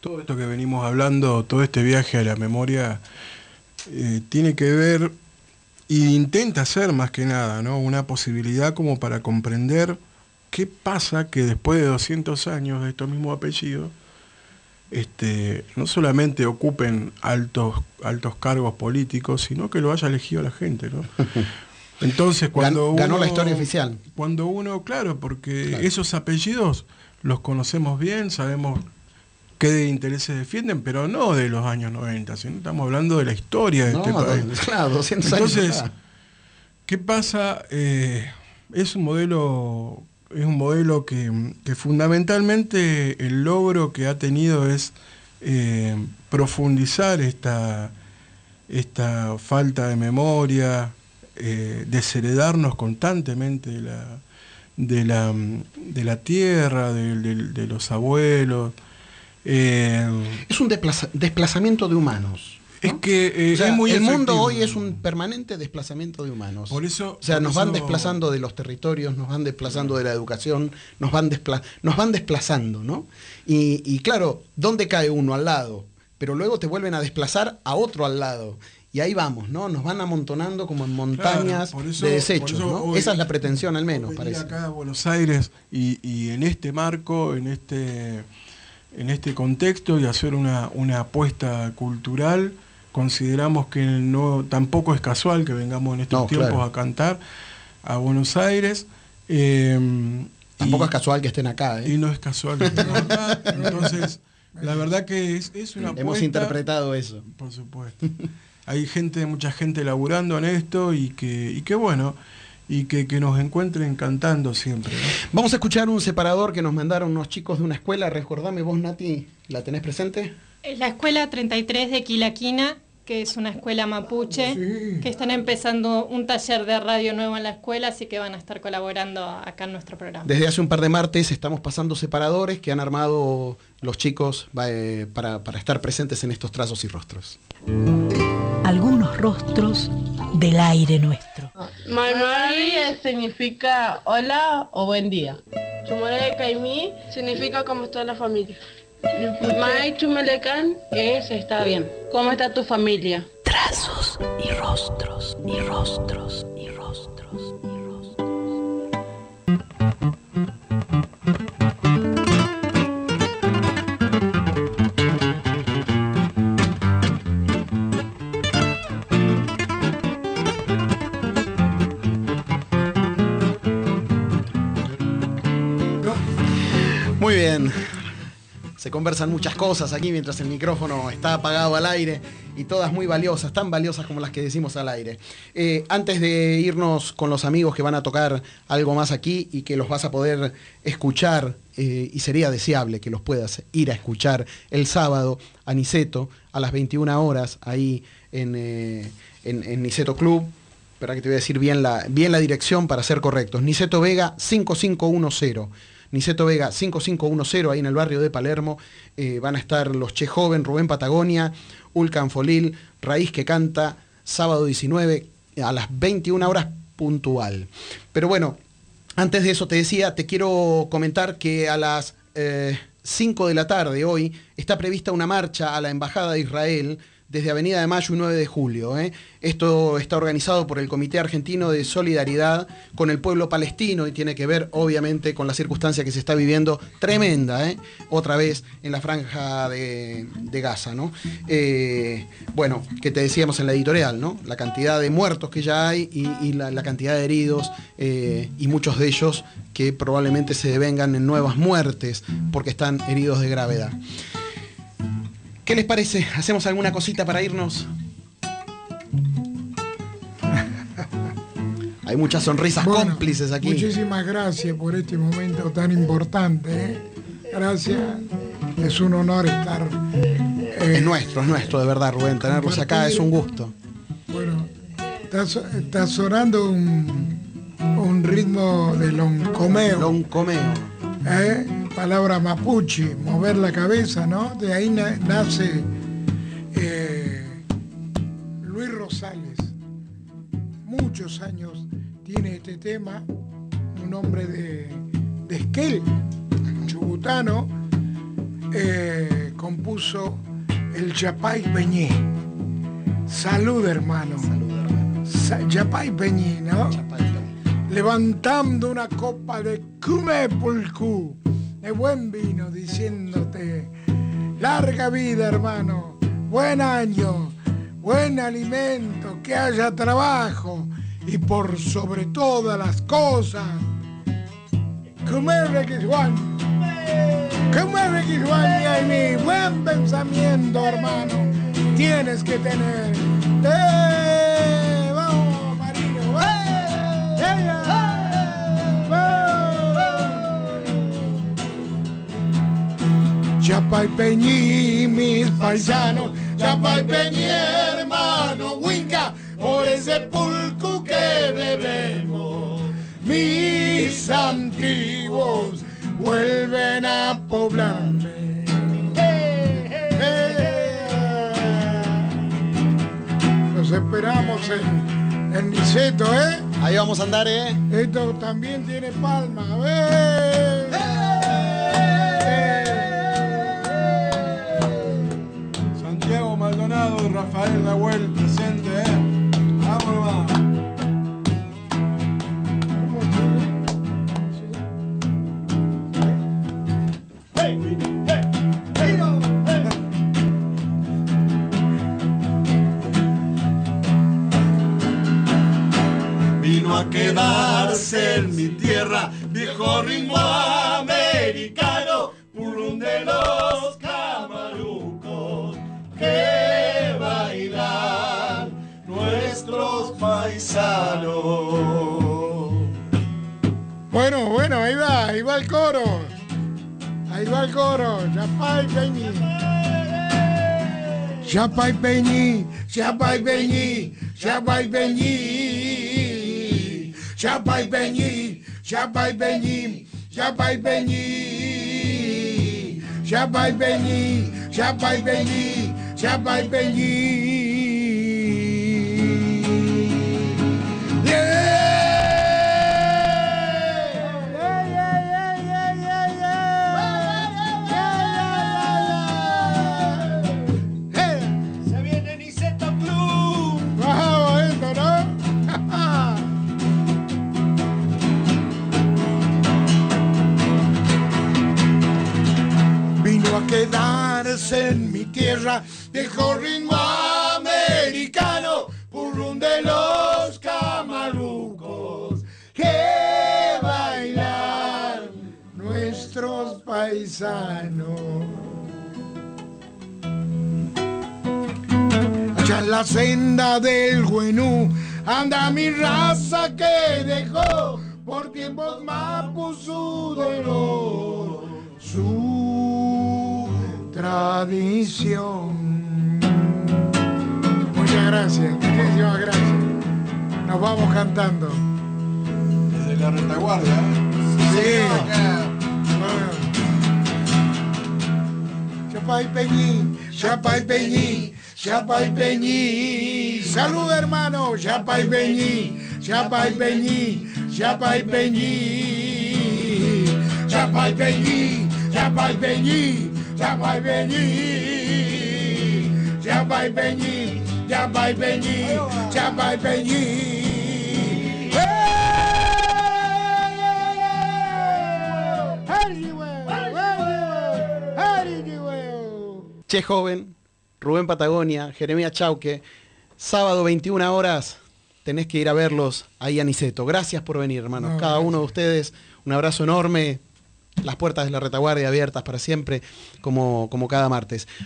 todo esto que venimos hablando, todo este viaje a la memoria, tiene que ver, e intenta ser más que nada, ¿no?, una posibilidad como para comprender qué pasa que después de 200 años de estos mismos apellidos, no solamente ocupen altos cargos políticos, sino que lo haya elegido la gente, ¿no? Entonces, cuando ganó la historia oficial. Cuando uno, claro, porque esos apellidos los conocemos bien, sabemos qué intereses defienden, pero no de los años 90, sino estamos hablando de la historia de este país. Claro, 200 años. Entonces, ¿qué pasa? Es un modelo que fundamentalmente el logro que ha tenido es profundizar esta falta de memoria, desheredarnos constantemente de la tierra, de los abuelos. Es un desplazamiento de humanos, ¿no? Es que o sea, es muy el mundo efectivo. hoy es un permanente desplazamiento de humanos. Por eso, o sea, nos van desplazando de los territorios, nos van desplazando de la educación, nos van desplazando, ¿no? Y claro, ¿dónde cae uno? Al lado. Pero luego te vuelven a desplazar a otro al lado. Y ahí vamos, ¿no? Nos van amontonando como en montañas de desechos, ¿no? Hoy, esa es la pretensión, al menos, parece. Acá a Buenos Aires y en este marco, en este contexto, y hacer una apuesta cultural, consideramos que tampoco es casual que vengamos en estos tiempos a cantar a Buenos Aires. Tampoco es casual que estén acá, ¿eh? Y no es casual que estén acá. Entonces, la verdad que es una apuesta. Hemos interpretado eso. Por supuesto. Hay mucha gente laburando en esto y que bueno, y que nos encuentren cantando siempre, ¿no? Vamos a escuchar un separador que nos mandaron unos chicos de una escuela. Recordame vos, Nati, ¿la tenés presente? Es la escuela 33 de Quilaquina, que es una escuela mapuche, que están empezando un taller de radio nuevo en la escuela, así que van a estar colaborando acá en nuestro programa. Desde hace un par de martes estamos pasando separadores que han armado los chicos para estar presentes en estos trazos y rostros. Algunos rostros del aire nuestro. Manuari significa hola o buen día. Chumare Caimí significa cómo está la familia. Mai Chumelecan es está bien. ¿Cómo está tu familia? Trazos y rostros y rostros y rostros y rostros. Muy bien. Se conversan muchas cosas aquí mientras el micrófono está apagado al aire, y todas muy valiosas, tan valiosas como las que decimos al aire. Antes de irnos con los amigos que van a tocar algo más aquí y que los vas a poder escuchar, y sería deseable que los puedas ir a escuchar el sábado a Niceto a las 21 horas ahí en Niceto Club. Espera que te voy a decir bien la dirección para ser correctos. Niceto Vega 5510. Niceto Vega 5510, ahí en el barrio de Palermo. Van a estar los Che Joven, Rubén Patagonia, Ulcan Folil, Raíz que Canta, sábado 19 a las 21 horas puntual. Pero bueno, antes de eso te decía, te quiero comentar que a las 5 de la tarde hoy está prevista una marcha a la Embajada de Israel desde Avenida de Mayo y 9 de julio. Esto está organizado por el Comité Argentino de Solidaridad con el pueblo palestino y tiene que ver, obviamente, con la circunstancia que se está viviendo tremenda, otra vez en la franja de Gaza, ¿no? Bueno, que te decíamos en la editorial, ¿no? La cantidad de muertos que ya hay y la cantidad de heridos, y muchos de ellos que probablemente se devengan en nuevas muertes porque están heridos de gravedad. ¿Qué les parece? ¿Hacemos alguna cosita para irnos? Hay muchas sonrisas cómplices aquí. Muchísimas gracias por este momento tan importante. Gracias. Es un honor estar. Es nuestro, de verdad, Rubén. Tenerlos acá es un gusto. Bueno, está sonando un ritmo de loncomeo. Loncomeo. Palabra mapuche, mover la cabeza, ¿no? De ahí nace Luis Rosales. Muchos años tiene este tema, un hombre de Esquel, chubutano, compuso el Yapay Peñí. Salud, hermano. Yapay Peñí, ¿no? Levantando una copa de Cumepulcú, de buen vino, diciéndote: larga vida, hermano, buen año, buen alimento, que haya trabajo y por sobre todas las cosas, y mi buen pensamiento, hermano, tienes que tener. Vamos, Marino, Yapay Peñí, mis paisanos, Yapay Peñí, hermano, Huinca, por ese pulcu que bebemos, mis antiguos vuelven a poblarme. Los esperamos en Niceto, ¿eh? Ahí vamos a andar, ¿eh? Esto también tiene palma, Santiago Maldonado y Rafael Nahuel presente, Vamos. Vino a quedarse en mi tierra, viejo ritmo americano, purrún de los camarucos, que bailan nuestros paisanos. Bueno, ahí va el coro. Yapay Peñí. Yapay Peñí, Yapay Peñí, Yapay Peñí. Yapay Peñí, Yapay Peñí, Yapay Peñí. Yapay Peñí, Yapay Peñí, Yapay Peñí. Quedarse en mi tierra, viejo ritmo americano, purrún de los camarucos, que bailan nuestros paisanos. Allá en la senda del Güenú anda mi raza que dejó por tiempos mapuzuderos su tradición. Muchas gracias, muchísimas gracias. Nos vamos cantando. Desde la retaguardia. Sí. Yapay Peñí, Yapay Peñí, Yapay Peñí. Salud, hermano. Yapay Peñí, Yapay Peñí, Yapay Peñí. Yapay Peñí, Yapay Peñí, Yapay Peñí. Yapay Peñí, Yapay Peñí, Yapay Peñí. Che Joven, Rubén Patagonia, Jeremías Chauque, sábado 21 horas, tenés que ir a verlos ahí a Niceto. Gracias por venir, hermanos. No, cada gracias. uno de ustedes, un abrazo enorme. Las puertas de la retaguardia abiertas para siempre, como cada martes.